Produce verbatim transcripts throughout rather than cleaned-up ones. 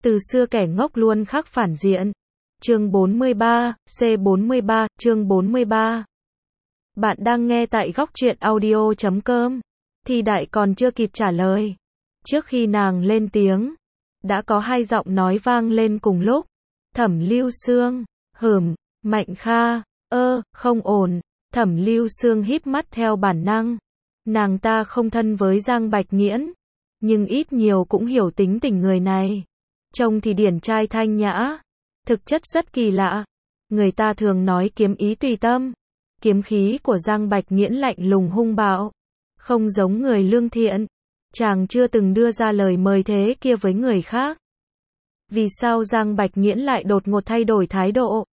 Từ xưa kẻ ngốc luôn khắc phản diện. Chương bốn mươi ba, C bốn mươi ba, chương bốn mươi ba. Bạn đang nghe tại góc truyện audio chấm com. Thi Đại còn chưa kịp trả lời. Trước khi nàng lên tiếng, đã có hai giọng nói vang lên cùng lúc. Thẩm Lưu Sương, hửm, Mạnh Kha, ơ, không ổn. Thẩm Lưu Sương híp mắt theo bản năng. Nàng ta không thân với Giang Bạch Nghiễn, nhưng ít nhiều cũng hiểu tính tình người này. Trông thì điển trai thanh nhã, thực chất rất kỳ lạ. Người ta thường nói kiếm ý tùy tâm. Kiếm khí của Giang Bạch Nghiễn lạnh lùng hung bạo, không giống người lương thiện. Chàng chưa từng đưa ra lời mời thế kia với người khác. Vì sao Giang Bạch Nghiễn lại đột ngột thay đổi thái độ?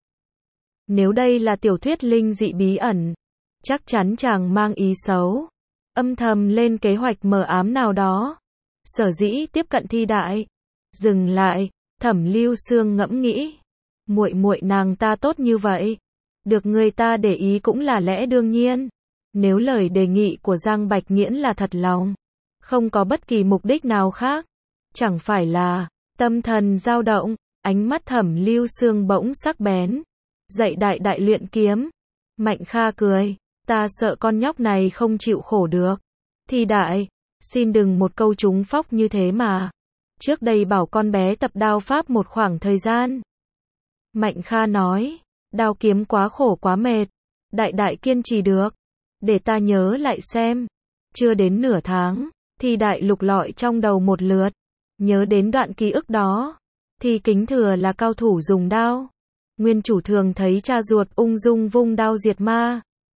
Nếu đây là tiểu thuyết linh dị bí ẩn, chắc chắn chàng mang ý xấu, âm thầm lên kế hoạch mờ ám nào đó. Sở dĩ tiếp cận Thi Đại. Dừng lại, Thẩm Lưu Sương ngẫm nghĩ. Muội muội nàng ta tốt như vậy, được người ta để ý cũng là lẽ đương nhiên. Nếu lời đề nghị của Giang Bạch Nghiễn là thật lòng, không có bất kỳ mục đích nào khác, chẳng phải là tâm thần dao động. Ánh mắt Thẩm Lưu Sương bỗng sắc bén. Dạy đại đại luyện kiếm. Mạnh Kha cười, ta sợ con nhóc này không chịu khổ được. Thi Đại, xin đừng một câu trúng phóc như thế mà. Trước đây bảo con bé tập đao pháp một khoảng thời gian. Mạnh Kha nói, đao kiếm quá khổ quá mệt. Đại đại kiên trì được. Để ta nhớ lại xem. Chưa đến nửa tháng, Thi Đại lục lọi trong đầu một lượt. Nhớ đến đoạn ký ức đó. Thi Kính Thừa là cao thủ dùng đao. Nguyên chủ thường thấy cha ruột ung dung vung đao diệt ma.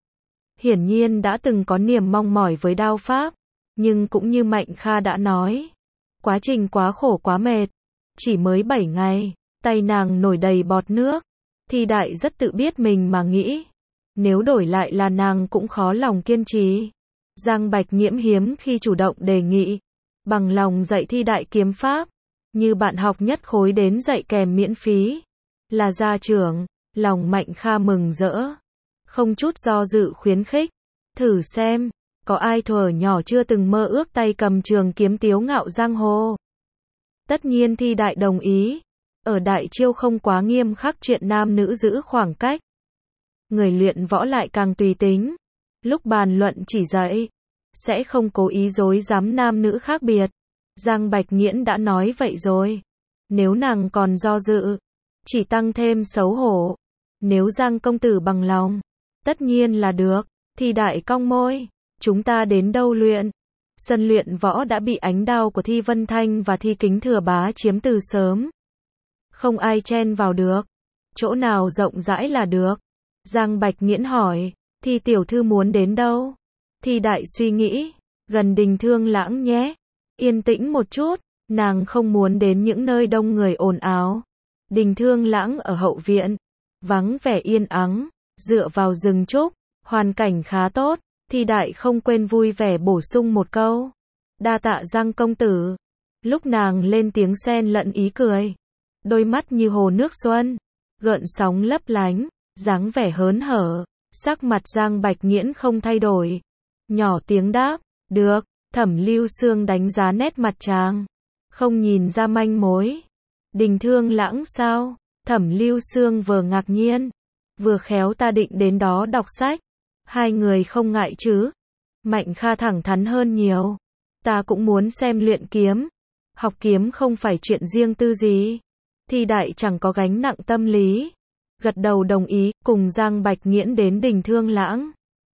Hiển nhiên đã từng có niềm mong mỏi với đao pháp. Nhưng cũng như Mạnh Kha đã nói, quá trình quá khổ quá mệt. Chỉ mới bảy ngày, tay nàng nổi đầy bọt nước. Thi Đại rất tự biết mình mà nghĩ, nếu đổi lại là nàng cũng khó lòng kiên trì. Giang Bạch Nghiễn hiếm khi chủ động đề nghị, bằng lòng dạy Thi Đại kiếm pháp, như bạn học nhất khối đến dạy kèm miễn phí. Là gia trưởng, lòng Mạnh Kha mừng rỡ, không chút do dự khuyến khích. Thử xem, có ai thuở nhỏ chưa từng mơ ước tay cầm trường kiếm tiếu ngạo giang hồ. Tất nhiên Thi Đại đồng ý. Ở đại chiêu không quá nghiêm khắc chuyện nam nữ giữ khoảng cách. Người luyện võ lại càng tùy tính. Lúc bàn luận chỉ dạy, sẽ không cố ý dối dám nam nữ khác biệt. Giang Bạch Nghiễn đã nói vậy rồi. Nếu nàng còn do dự, chỉ tăng thêm xấu hổ. Nếu Giang công tử bằng lòng, tất nhiên là được. Thi Đại cong môi. Chúng ta đến đâu luyện? Sân luyện võ đã bị ánh đao của Thi Vân Thanh và Thi Kính Thừa bá chiếm từ sớm. Không ai chen vào được. Chỗ nào rộng rãi là được. Giang Bạch Nghiễn hỏi, Thi tiểu thư muốn đến đâu? Thi Đại suy nghĩ, gần Đình Thương Lãng nhé. Yên tĩnh một chút, nàng không muốn đến những nơi đông người ồn ào. Đình Thương Lãng ở hậu viện, vắng vẻ yên ắng, dựa vào rừng trúc, hoàn cảnh khá tốt. Thi Đại không quên vui vẻ bổ sung một câu, đa tạ Giang công tử. Lúc nàng lên tiếng xen lẫn ý cười, đôi mắt như hồ nước xuân, gợn sóng lấp lánh, dáng vẻ hớn hở. Sắc mặt Giang Bạch Nghiễn không thay đổi, nhỏ tiếng đáp, được. Thẩm Lưu Sương đánh giá nét mặt chàng, không nhìn ra manh mối. Đình Thương Lãng sao? Thẩm Lưu Sương vừa ngạc nhiên, vừa khéo ta định đến đó đọc sách. Hai người không ngại chứ? Mạnh Kha thẳng thắn hơn nhiều. Ta cũng muốn xem luyện kiếm. Học kiếm không phải chuyện riêng tư gì. Thi Đại chẳng có gánh nặng tâm lý. Gật đầu đồng ý, cùng Giang Bạch Nghiễn đến Đình Thương Lãng.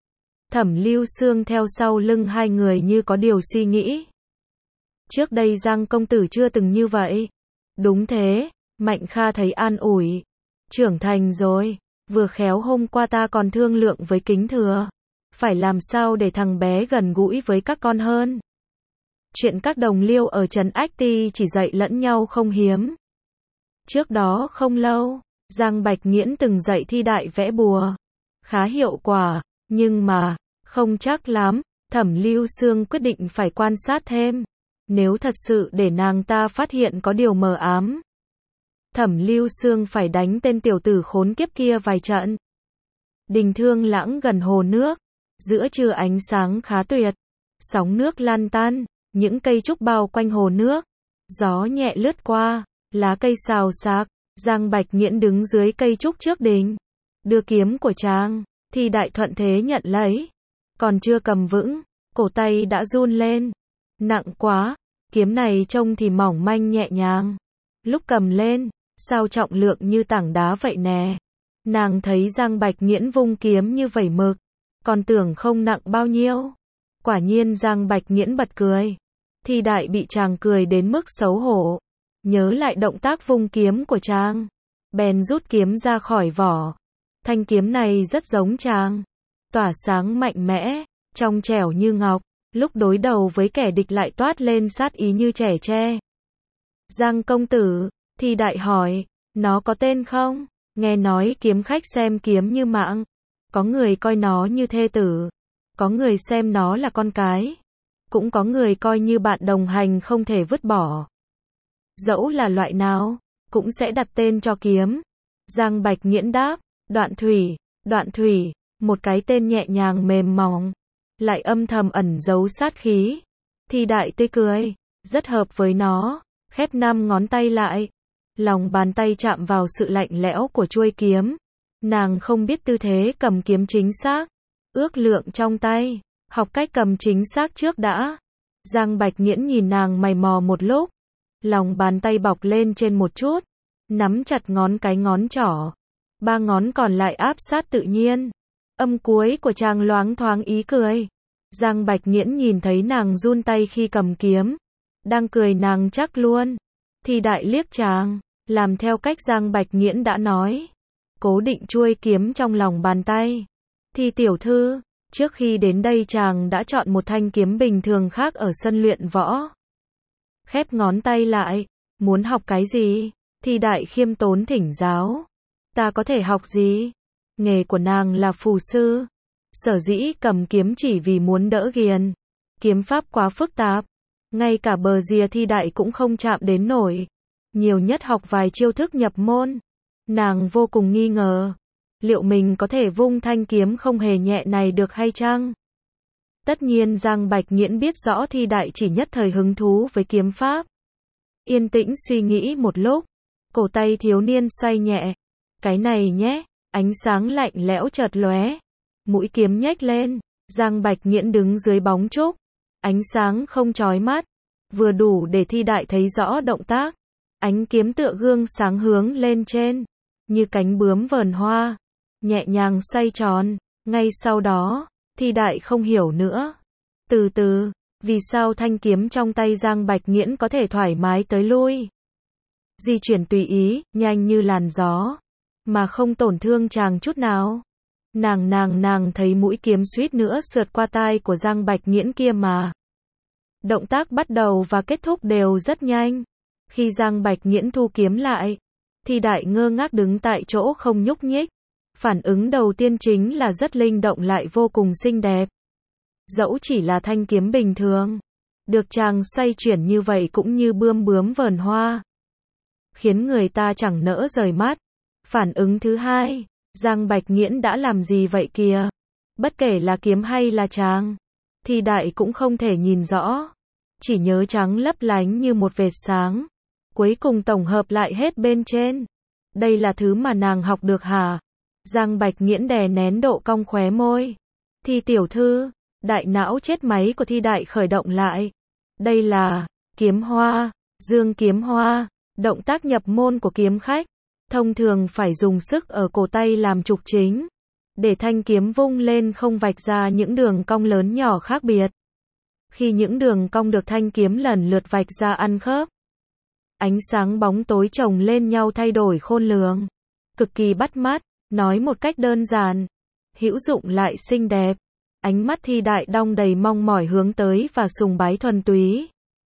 Thẩm Lưu Sương theo sau lưng hai người như có điều suy nghĩ. Trước đây Giang công tử chưa từng như vậy. Đúng thế, Mạnh Kha thấy an ủi. Trưởng thành rồi. Vừa khéo hôm qua ta còn thương lượng với Kính Thừa, phải làm sao để thằng bé gần gũi với các con hơn. Chuyện các đồng liêu ở Trấn Ách Ti chỉ dạy lẫn nhau không hiếm. Trước đó không lâu, Giang Bạch Nghiễn từng dạy Thi Đại vẽ bùa, khá hiệu quả, nhưng mà, không chắc lắm. Thẩm Lưu Sương quyết định phải quan sát thêm. Nếu thật sự để nàng ta phát hiện có điều mờ ám, Thẩm Lưu Sương phải đánh tên tiểu tử khốn kiếp kia vài trận. Đình Thương Lãng gần hồ nước, giữa trưa ánh sáng khá tuyệt, sóng nước lan tan, những cây trúc bao quanh hồ nước, gió nhẹ lướt qua, Lá cây xào xạc, Giang Bạch Nghiễn đứng dưới cây trúc trước đình. Đưa kiếm của chàng, Thi Đại thuận thế nhận lấy. Còn chưa cầm vững, cổ tay đã run lên. Nặng quá, kiếm này trông thì mỏng manh nhẹ nhàng. Lúc cầm lên, sao trọng lượng như tảng đá vậy nè. Nàng thấy Giang Bạch Nghiễn vung kiếm như vẩy mực, còn tưởng không nặng bao nhiêu. Quả nhiên Giang Bạch Nghiễn bật cười. Thi Đại bị chàng cười đến mức xấu hổ. Nhớ lại động tác vung kiếm của chàng, bèn rút kiếm ra khỏi vỏ. Thanh kiếm này rất giống chàng, tỏa sáng mạnh mẽ, trong trẻo như ngọc, lúc đối đầu với kẻ địch lại toát lên sát ý như trẻ tre. Giang công tử, Thi Đại hỏi, nó có tên không? Nghe nói kiếm khách xem kiếm như mạng, có người coi nó như thê tử, có người xem nó là con cái, cũng có người coi như bạn đồng hành không thể vứt bỏ. Dẫu là loại nào, cũng sẽ đặt tên cho kiếm. Giang Bạch Nghiễn đáp, Đoạn Thủy. Đoạn Thủy, một cái tên nhẹ nhàng mềm mỏng, lại âm thầm ẩn giấu sát khí. Thi Đại tươi cười, rất hợp với nó, khép năm ngón tay lại. Lòng bàn tay chạm vào sự lạnh lẽo của chuôi kiếm. Nàng không biết tư thế cầm kiếm chính xác, ước lượng trong tay, học cách cầm chính xác trước đã. Giang Bạch Nghiễn nhìn nàng mày mò một lúc, lòng bàn tay bọc lên trên một chút, nắm chặt ngón cái ngón trỏ, ba ngón còn lại áp sát tự nhiên. Âm cuối của chàng loáng thoáng ý cười. Giang Bạch Nghiễn nhìn thấy nàng run tay khi cầm kiếm, đang cười nàng chắc luôn. Thi Đại liếc chàng, làm theo cách Giang Bạch Nghiễn đã nói, cố định chuôi kiếm trong lòng bàn tay. Thi tiểu thư, trước khi đến đây chàng đã chọn một thanh kiếm bình thường khác ở sân luyện võ. Khép ngón tay lại, muốn học cái gì? Thi Đại khiêm tốn thỉnh giáo. Ta có thể học gì? Nghề của nàng là phù sư, sở dĩ cầm kiếm chỉ vì muốn đỡ ghiền. Kiếm pháp quá phức tạp, ngay cả bờ rìa Thi Đại cũng không chạm đến nổi. Nhiều nhất học vài chiêu thức nhập môn. Nàng vô cùng nghi ngờ, liệu mình có thể vung thanh kiếm không hề nhẹ này được hay chăng? Tất nhiên Giang Bạch Nghiễn biết rõ Thi Đại chỉ nhất thời hứng thú với kiếm pháp. Yên tĩnh suy nghĩ một lúc, cổ tay thiếu niên xoay nhẹ. Cái này nhé, ánh sáng lạnh lẽo chợt lóe, mũi kiếm nhếch lên. Giang Bạch Nghiễn đứng dưới bóng trúc, ánh sáng không chói mắt, vừa đủ để Thi Đại thấy rõ động tác. Ánh kiếm tựa gương sáng hướng lên trên, như cánh bướm vờn hoa, nhẹ nhàng xoay tròn. Ngay sau đó, Thi Đại không hiểu nữa. Từ từ, vì sao thanh kiếm trong tay Giang Bạch Nghiễn có thể thoải mái tới lui, di chuyển tùy ý, nhanh như làn gió, mà không tổn thương chàng chút nào. Nàng nàng nàng thấy mũi kiếm suýt nữa sượt qua tai của Giang Bạch Nghiễn kia mà. Động tác bắt đầu và kết thúc đều rất nhanh. Khi Giang Bạch Nghiễn thu kiếm lại, Thi Đại ngơ ngác đứng tại chỗ không nhúc nhích. Phản ứng đầu tiên chính là rất linh động lại vô cùng xinh đẹp. Dẫu chỉ là thanh kiếm bình thường, được chàng xoay chuyển như vậy cũng như bươm bướm vờn hoa, khiến người ta chẳng nỡ rời mắt. Phản ứng thứ hai, Giang Bạch Nghiễn đã làm gì vậy kìa? Bất kể là kiếm hay là chàng, Thi Đại cũng không thể nhìn rõ, chỉ nhớ trắng lấp lánh như một vệt sáng. Cuối cùng tổng hợp lại hết bên trên. Đây là thứ mà nàng học được hả? Giang Bạch Nghiễn đè nén độ cong khóe môi. Thi tiểu thư, đại não chết máy của Thi Đại khởi động lại. Đây là kiếm hoa, dương kiếm hoa, động tác nhập môn của kiếm khách. Thông thường phải dùng sức ở cổ tay làm trục chính, để thanh kiếm vung lên không vạch ra những đường cong lớn nhỏ khác biệt. Khi những đường cong được thanh kiếm lần lượt vạch ra ăn khớp, ánh sáng bóng tối chồng lên nhau thay đổi khôn lường, cực kỳ bắt mắt. Nói một cách đơn giản, hữu dụng lại xinh đẹp. Ánh mắt Thi Đại đong đầy mong mỏi hướng tới và sùng bái thuần túy.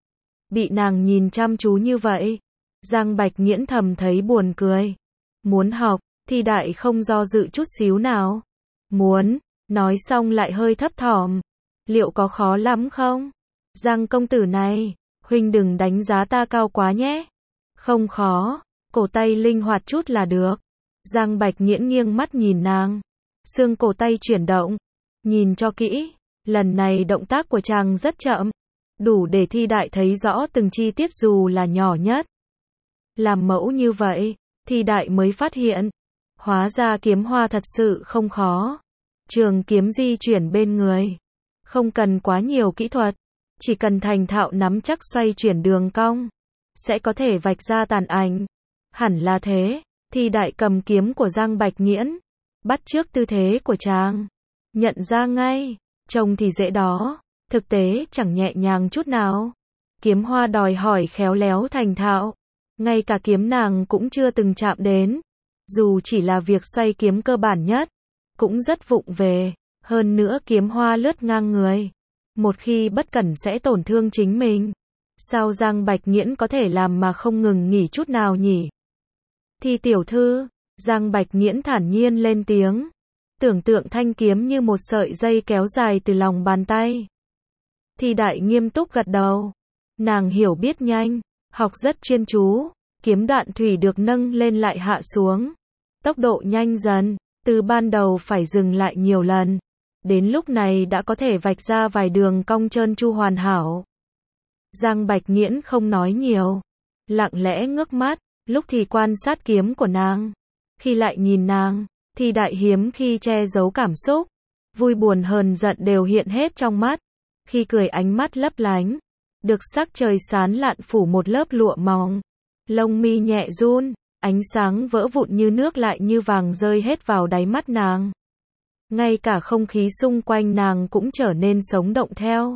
Bị nàng nhìn chăm chú như vậy, Giang Bạch Nghiễn thầm thấy buồn cười. Muốn học, Thi Đại không do dự chút xíu nào. Muốn, nói xong lại hơi thấp thỏm. Liệu có khó lắm không? Giang công tử này, huynh đừng đánh giá ta cao quá nhé. Không khó, cổ tay linh hoạt chút là được. Giang Bạch Nghiễn nghiêng mắt nhìn nàng. Xương cổ tay chuyển động. Nhìn cho kỹ, lần này động tác của chàng rất chậm, đủ để Thi Đại thấy rõ từng chi tiết dù là nhỏ nhất. Làm mẫu như vậy, thì đại mới phát hiện. Hóa ra kiếm hoa thật sự không khó. Trường kiếm di chuyển bên người. Không cần quá nhiều kỹ thuật. Chỉ cần thành thạo nắm chắc xoay chuyển đường cong. Sẽ có thể vạch ra tàn ảnh. Hẳn là thế. Thì đại cầm kiếm của Giang Bạch Nghiễn. Bắt chước tư thế của chàng. Nhận ra ngay. Trông thì dễ đó. Thực tế chẳng nhẹ nhàng chút nào. Kiếm hoa đòi hỏi khéo léo thành thạo. Ngay cả kiếm nàng cũng chưa từng chạm đến. Dù chỉ là việc xoay kiếm cơ bản nhất. Cũng rất vụng về. Hơn nữa kiếm hoa lướt ngang người. Một khi bất cẩn sẽ tổn thương chính mình. Sao Giang Bạch Nghiễn có thể làm mà không ngừng nghỉ chút nào nhỉ? Thì tiểu thư, Giang Bạch Nghiễn thản nhiên lên tiếng. Tưởng tượng thanh kiếm như một sợi dây kéo dài từ lòng bàn tay. Thì đại nghiêm túc gật đầu. Nàng hiểu biết nhanh, học rất chuyên chú. Kiếm đoạn thủy được nâng lên lại hạ xuống. Tốc độ nhanh dần, từ ban đầu phải dừng lại nhiều lần. Đến lúc này đã có thể vạch ra vài đường cong trơn tru hoàn hảo. Giang Bạch Nghiễn không nói nhiều. Lặng lẽ ngước mắt, lúc thì quan sát kiếm của nàng. Khi lại nhìn nàng, thì đại hiếm khi che giấu cảm xúc. Vui buồn hờn giận đều hiện hết trong mắt. Khi cười ánh mắt lấp lánh. Được sắc trời sán lạn phủ một lớp lụa mỏng. Lông mi nhẹ run, ánh sáng vỡ vụn như nước lại như vàng rơi hết vào đáy mắt nàng. Ngay cả không khí xung quanh nàng cũng trở nên sống động theo.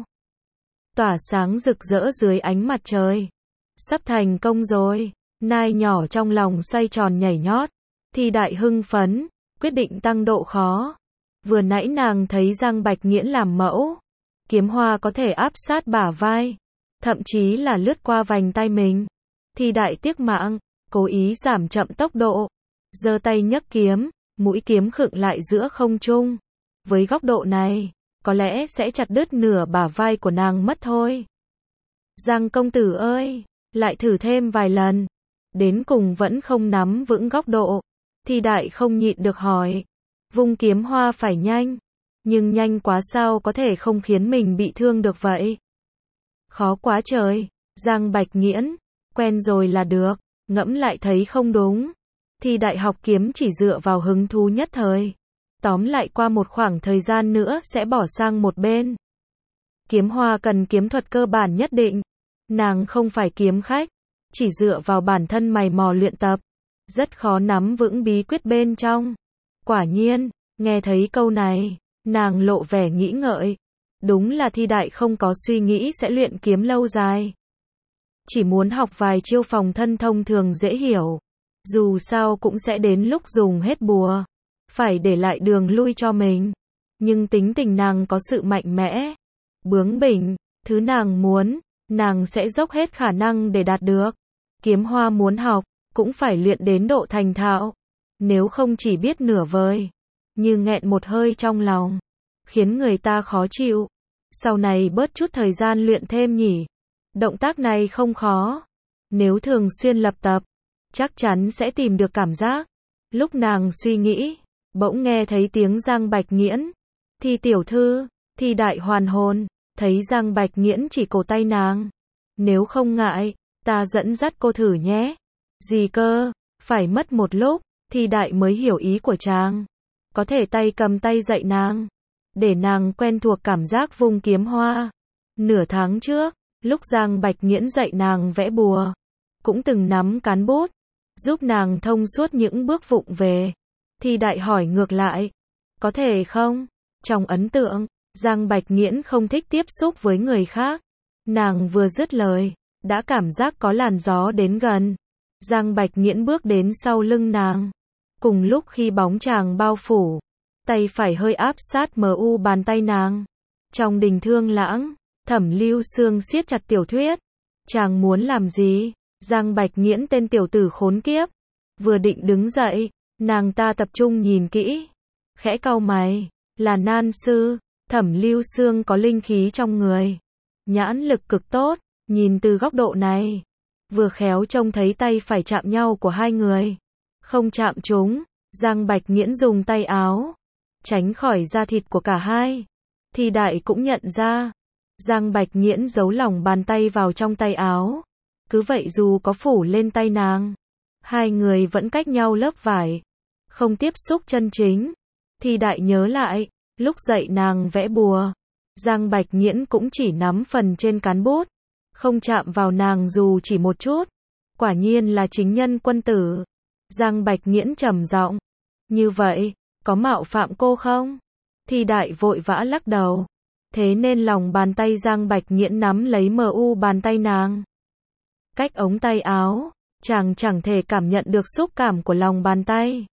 Tỏa sáng rực rỡ dưới ánh mặt trời. Sắp thành công rồi. Nai nhỏ trong lòng xoay tròn nhảy nhót. Thì đại hưng phấn, quyết định tăng độ khó. Vừa nãy nàng thấy Giang Bạch Nghiễn làm mẫu. Kiếm hoa có thể áp sát bả vai. Thậm chí là lướt qua vành tay mình. Thì đại tiếc mạng, cố ý giảm chậm tốc độ. Giơ tay nhấc kiếm, mũi kiếm khựng lại giữa không trung. Với góc độ này, có lẽ sẽ chặt đứt nửa bả vai của nàng mất thôi. Giang công tử ơi, lại thử thêm vài lần. Đến cùng vẫn không nắm vững góc độ. Thì đại không nhịn được hỏi. Vung kiếm hoa phải nhanh. Nhưng nhanh quá sao có thể không khiến mình bị thương được vậy? Khó quá trời. Giang Bạch Nghiễn. Quen rồi là được. Ngẫm lại thấy không đúng. Thì đại học kiếm chỉ dựa vào hứng thú nhất thời. Tóm lại qua một khoảng thời gian nữa sẽ bỏ sang một bên. Kiếm hoa cần kiếm thuật cơ bản nhất định. Nàng không phải kiếm khách. Chỉ dựa vào bản thân mày mò luyện tập. Rất khó nắm vững bí quyết bên trong. Quả nhiên, nghe thấy câu này, nàng lộ vẻ nghĩ ngợi. Đúng là Thi đại không có suy nghĩ sẽ luyện kiếm lâu dài. Chỉ muốn học vài chiêu phòng thân thông thường dễ hiểu. Dù sao cũng sẽ đến lúc dùng hết bùa. Phải để lại đường lui cho mình. Nhưng tính tình nàng có sự mạnh mẽ. Bướng bỉnh, thứ nàng muốn, nàng sẽ dốc hết khả năng để đạt được. Kiếm hoa muốn học, cũng phải luyện đến độ thành thạo. Nếu không chỉ biết nửa vời. Như nghẹn một hơi trong lòng. Khiến người ta khó chịu. Sau này bớt chút thời gian luyện thêm nhỉ. Động tác này không khó. Nếu thường xuyên lập tập, chắc chắn sẽ tìm được cảm giác. Lúc nàng suy nghĩ, bỗng nghe thấy tiếng Giang Bạch Nghiễn. Thì tiểu thư, Thì đại hoàn hồn, thấy Giang Bạch Nghiễn chỉ cổ tay nàng. Nếu không ngại, ta dẫn dắt cô thử nhé. Gì cơ, phải mất một lúc, Thì đại mới hiểu ý của chàng. Có thể tay cầm tay dạy nàng. Để nàng quen thuộc cảm giác vung kiếm hoa. Nửa tháng trước, lúc Giang Bạch Nghiễn dạy nàng vẽ bùa, cũng từng nắm cán bút, giúp nàng thông suốt những bước vụng về. Thì đại hỏi ngược lại, có thể không? Trong ấn tượng, Giang Bạch Nghiễn không thích tiếp xúc với người khác. Nàng vừa dứt lời, đã cảm giác có làn gió đến gần. Giang Bạch Nghiễn bước đến sau lưng nàng. Cùng lúc khi bóng chàng bao phủ, tay phải hơi áp sát mờ u bàn tay nàng. Trong đình Thương Lãng, Thẩm Lưu Xương siết chặt tiểu thuyết. Chàng muốn làm gì? Giang Bạch Nghiễn tên tiểu tử khốn kiếp. Vừa định đứng dậy, nàng ta tập trung nhìn kỹ. Khẽ cau mày, là nan sư. Thẩm Lưu Xương có linh khí trong người. Nhãn lực cực tốt, nhìn từ góc độ này. Vừa khéo trông thấy tay phải chạm nhau của hai người. Không chạm chúng, Giang Bạch Nghiễn dùng tay áo. Tránh khỏi da thịt của cả hai. Thì đại cũng nhận ra. Giang Bạch Nghiễn giấu lòng bàn tay vào trong tay áo. Cứ vậy dù có phủ lên tay nàng, hai người vẫn cách nhau lớp vải, không tiếp xúc chân chính. Thi Đại nhớ lại, lúc dạy nàng vẽ bùa, Giang Bạch Nghiễn cũng chỉ nắm phần trên cán bút, không chạm vào nàng dù chỉ một chút. Quả nhiên là chính nhân quân tử. Giang Bạch Nghiễn trầm giọng, như vậy, có mạo phạm cô không? Thi Đại vội vã lắc đầu. Thế nên lòng bàn tay Giang Bạch Nghiễn nắm lấy mờ u bàn tay nàng. Cách ống tay áo, chàng chẳng thể cảm nhận được xúc cảm của lòng bàn tay.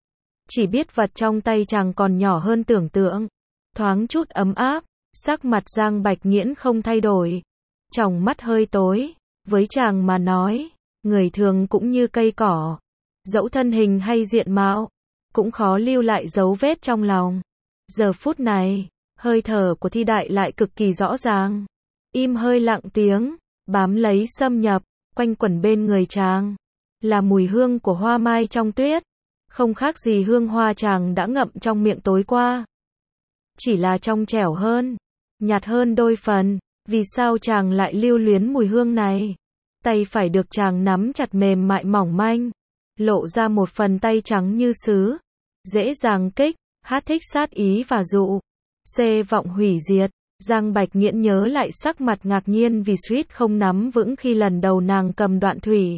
Chỉ biết vật trong tay chàng còn nhỏ hơn tưởng tượng. Thoáng chút ấm áp, sắc mặt Giang Bạch Nghiễn không thay đổi. Tròng mắt hơi tối, với chàng mà nói, người thường cũng như cây cỏ. Dẫu thân hình hay diện mạo, cũng khó lưu lại dấu vết trong lòng. Giờ phút này, hơi thở của Thi Đại lại cực kỳ rõ ràng. Im hơi lặng tiếng, bám lấy xâm nhập, quanh quẩn bên người chàng. Là mùi hương của hoa mai trong tuyết. Không khác gì hương hoa chàng đã ngậm trong miệng tối qua. Chỉ là trong trẻo hơn, nhạt hơn đôi phần. Vì sao chàng lại lưu luyến mùi hương này? Tay phải được chàng nắm chặt mềm mại mỏng manh, lộ ra một phần tay trắng như sứ. Dễ dàng kích, hát thích sát ý và dụ. Xê vọng hủy diệt. Giang Bạch Nghiễn nhớ lại sắc mặt ngạc nhiên vì suýt không nắm vững khi lần đầu nàng cầm đoạn thủy.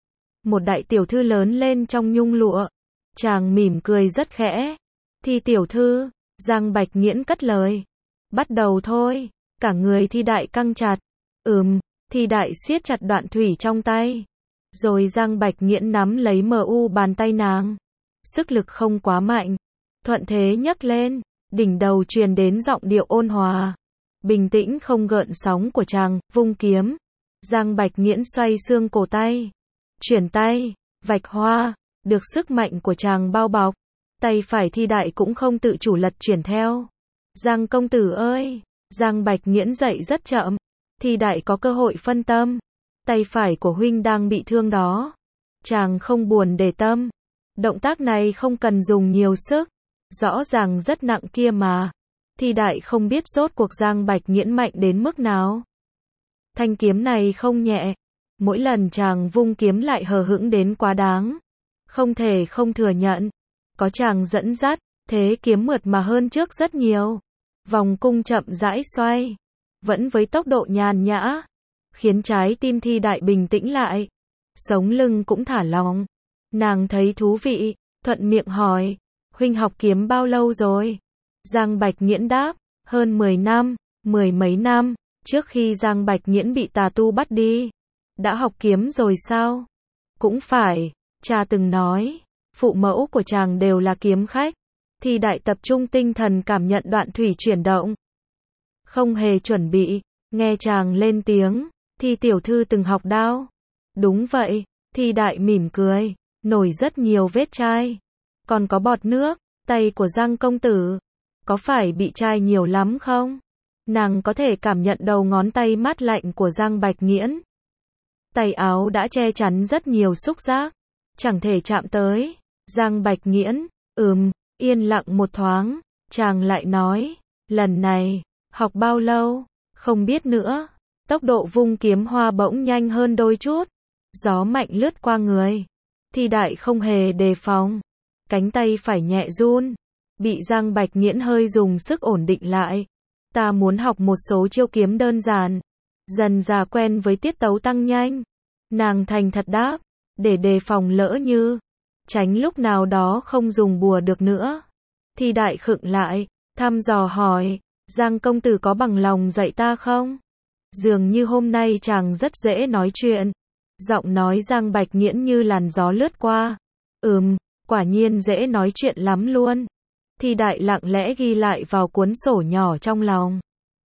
Một đại tiểu thư lớn lên trong nhung lụa. Chàng mỉm cười rất khẽ. Thi tiểu thư, Giang Bạch Nghiễn cất lời. Bắt đầu thôi. Cả người Thi Đại căng chặt. Ừm, Thi Đại siết chặt đoạn thủy trong tay. Rồi Giang Bạch Nghiễn nắm lấy mờ u bàn tay nàng. Sức lực không quá mạnh. Thuận thế nhấc lên. Đỉnh đầu truyền đến giọng điệu ôn hòa. Bình tĩnh không gợn sóng của chàng, vung kiếm. Giang Bạch Nghiễn xoay xương cổ tay. Chuyển tay, vạch hoa. Được sức mạnh của chàng bao bọc. Tay phải Thi Đại cũng không tự chủ lật chuyển theo. Giang công tử ơi! Giang Bạch Nghiễn dậy rất chậm. Thi Đại có cơ hội phân tâm. Tay phải của huynh đang bị thương đó. Chàng không buồn để tâm. Động tác này không cần dùng nhiều sức. Rõ ràng rất nặng kia mà. Thi Đại không biết rốt cuộc Giang Bạch Nghiễn mạnh đến mức nào. Thanh kiếm này không nhẹ. Mỗi lần chàng vung kiếm lại hờ hững đến quá đáng. Không thể không thừa nhận. Có chàng dẫn dắt, thế kiếm mượt mà hơn trước rất nhiều. Vòng cung chậm rãi xoay. Vẫn với tốc độ nhàn nhã. Khiến trái tim Thi Đại bình tĩnh lại. Sống lưng cũng thả lỏng. Nàng thấy thú vị, thuận miệng hỏi. Huynh học kiếm bao lâu rồi? Giang Bạch Nghiễn đáp. Hơn mười năm, mười mấy năm. Trước khi Giang Bạch Nghiễn bị tà tu bắt đi. Đã học kiếm rồi sao? Cũng phải, cha từng nói. Phụ mẫu của chàng đều là kiếm khách. Thi Đại tập trung tinh thần cảm nhận đoạn thủy chuyển động. Không hề chuẩn bị, nghe chàng lên tiếng. Thi tiểu thư từng học đao. Đúng vậy, Thi Đại mỉm cười. Nổi rất nhiều vết chai. Còn có bọt nước, tay của Giang công tử. Có phải bị chai nhiều lắm không? Nàng có thể cảm nhận đầu ngón tay mát lạnh của Giang Bạch Nghiễn. Tay áo đã che chắn rất nhiều xúc giác. Chẳng thể chạm tới. Giang Bạch Nghiễn, ừm, yên lặng một thoáng. Chàng lại nói, lần này, học bao lâu? Không biết nữa. Tốc độ vung kiếm hoa bỗng nhanh hơn đôi chút. Gió mạnh lướt qua người. Thi Đại không hề đề phòng. Cánh tay phải nhẹ run. Bị Giang Bạch Nghiễn hơi dùng sức ổn định lại. Ta muốn học một số chiêu kiếm đơn giản. Dần dà quen với tiết tấu tăng nhanh. Nàng thành thật đáp. Để đề phòng lỡ như. Tránh lúc nào đó không dùng bùa được nữa. Thi Đại khựng lại. Thăm dò hỏi. Giang công tử có bằng lòng dạy ta không? Dường như hôm nay chàng rất dễ nói chuyện. Giọng nói Giang Bạch Nghiễn như làn gió lướt qua. Ừm, quả nhiên dễ nói chuyện lắm luôn. Thi Đại lặng lẽ ghi lại vào cuốn sổ nhỏ trong lòng.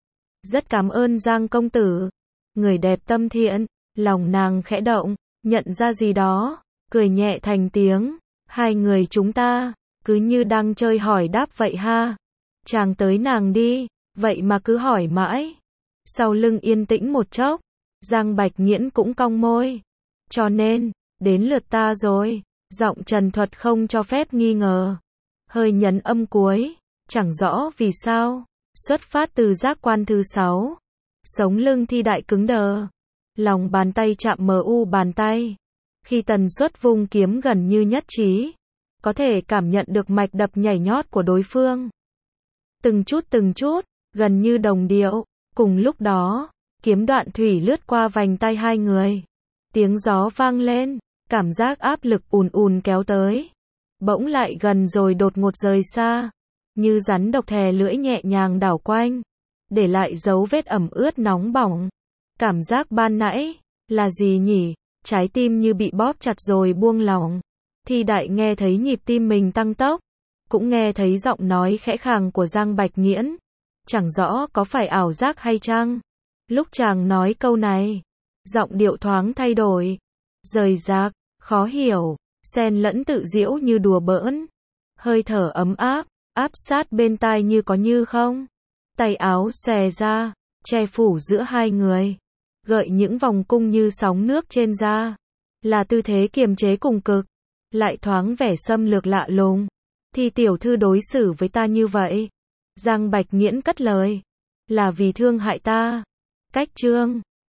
Rất cảm ơn Giang công tử. Người đẹp tâm thiện. Lòng nàng khẽ động, nhận ra gì đó, cười nhẹ thành tiếng. Hai người chúng ta, cứ như đang chơi hỏi đáp vậy ha. Chàng tới nàng đi, vậy mà cứ hỏi mãi. Sau lưng yên tĩnh một chốc, Giang Bạch Nghiễn cũng cong môi. Cho nên, đến lượt ta rồi. Giọng trần thuật không cho phép nghi ngờ. Hơi nhấn âm cuối, chẳng rõ vì sao. Xuất phát từ giác quan thứ sáu. Sống lưng Thi Đại cứng đờ. Lòng bàn tay chạm mờ u bàn tay. Khi tần suất vung kiếm gần như nhất trí, có thể cảm nhận được mạch đập nhảy nhót của đối phương. Từng chút từng chút, gần như đồng điệu. Cùng lúc đó, kiếm đoạn thủy lướt qua vành tay hai người. Tiếng gió vang lên, cảm giác áp lực ùn ùn kéo tới. Bỗng lại gần rồi đột ngột rời xa. Như rắn độc thè lưỡi nhẹ nhàng đảo quanh, để lại dấu vết ẩm ướt nóng bỏng. Cảm giác ban nãy, là gì nhỉ? Trái tim như bị bóp chặt rồi buông lỏng. Thi Đại nghe thấy nhịp tim mình tăng tốc, cũng nghe thấy giọng nói khẽ khàng của Giang Bạch Nghiễn. Chẳng rõ có phải ảo giác hay chăng? Lúc chàng nói câu này, giọng điệu thoáng thay đổi, rời rạc, khó hiểu, xen lẫn tự giễu như đùa bỡn. Hơi thở ấm áp, áp sát bên tai như có như không. Tay áo xòe ra, che phủ giữa hai người, gợi những vòng cung như sóng nước trên da. Là tư thế kiềm chế cùng cực, lại thoáng vẻ xâm lược lạ lùng. Thì tiểu thư đối xử với ta như vậy. Giang Bạch Nghiễn cất lời, là vì thương hại ta. Cách chương